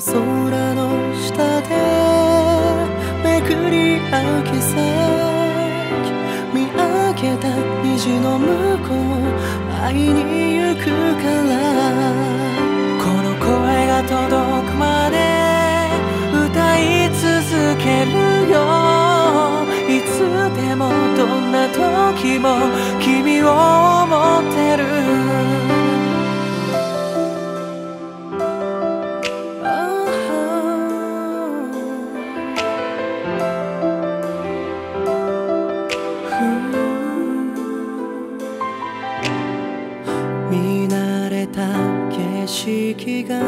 空の下で巡り合う奇跡、見上げた虹の向こう会いに行くから、この声が届くまで歌い続けるよ。いつでもどんな時も君を思ってる。見慣れた景色が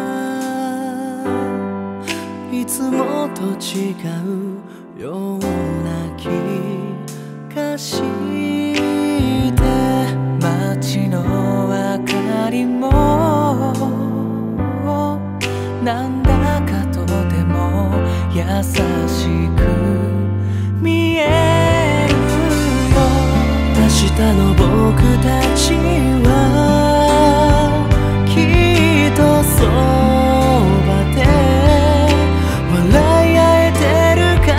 いつもと違うような気がして、街の明かりもなんだかとても優しく見えるよ。明日の僕たちはきっとそばで笑い合えてるから、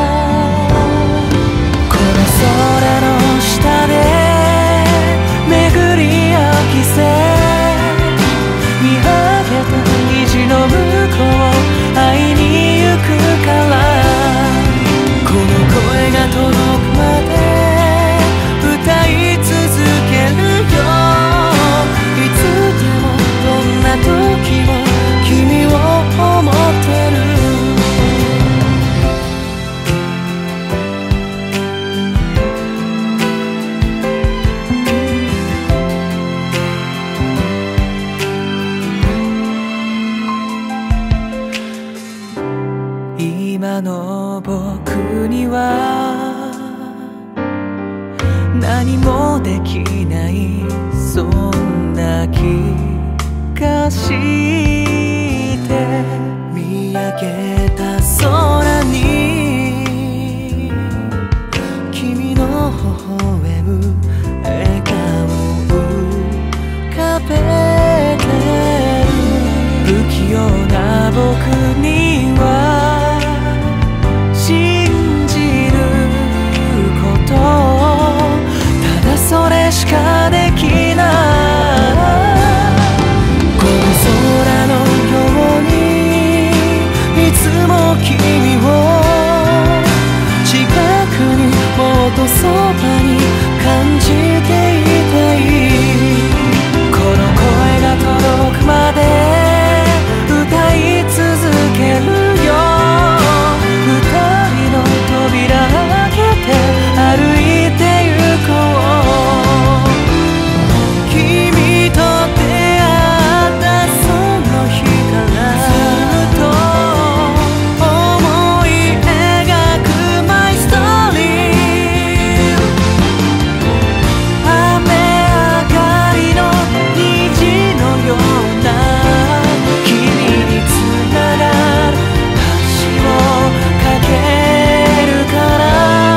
この空の下で巡り合う奇跡、見上げた虹の向こう会いに行くから、この声が届くまで歌い続けるよ。いつでもどんな時も君を思ってる。今の僕には何もできないそんな気がして、見上げた空に君の微笑む笑顔浮かべてる。不器用な僕には信じることただそれしかできない。この空のようにいつも君を近くにもっとそばに感じていたい。この声が届くまで歌い続けるよ。二人の扉開けて歩いて行こう。君と出会ったその日からずっと思い描く My Story。 雨上がりの虹のような君につながる橋を架けるから。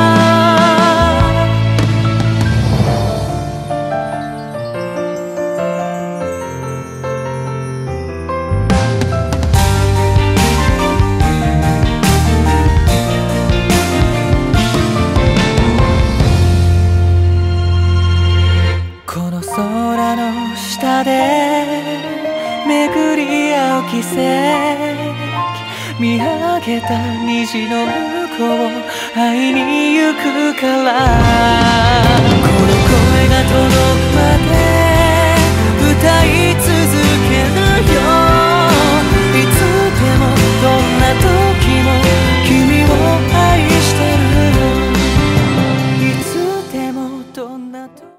この空の下で巡り合う奇跡、見上げた虹の向こう会いに行くから、この声が届くまで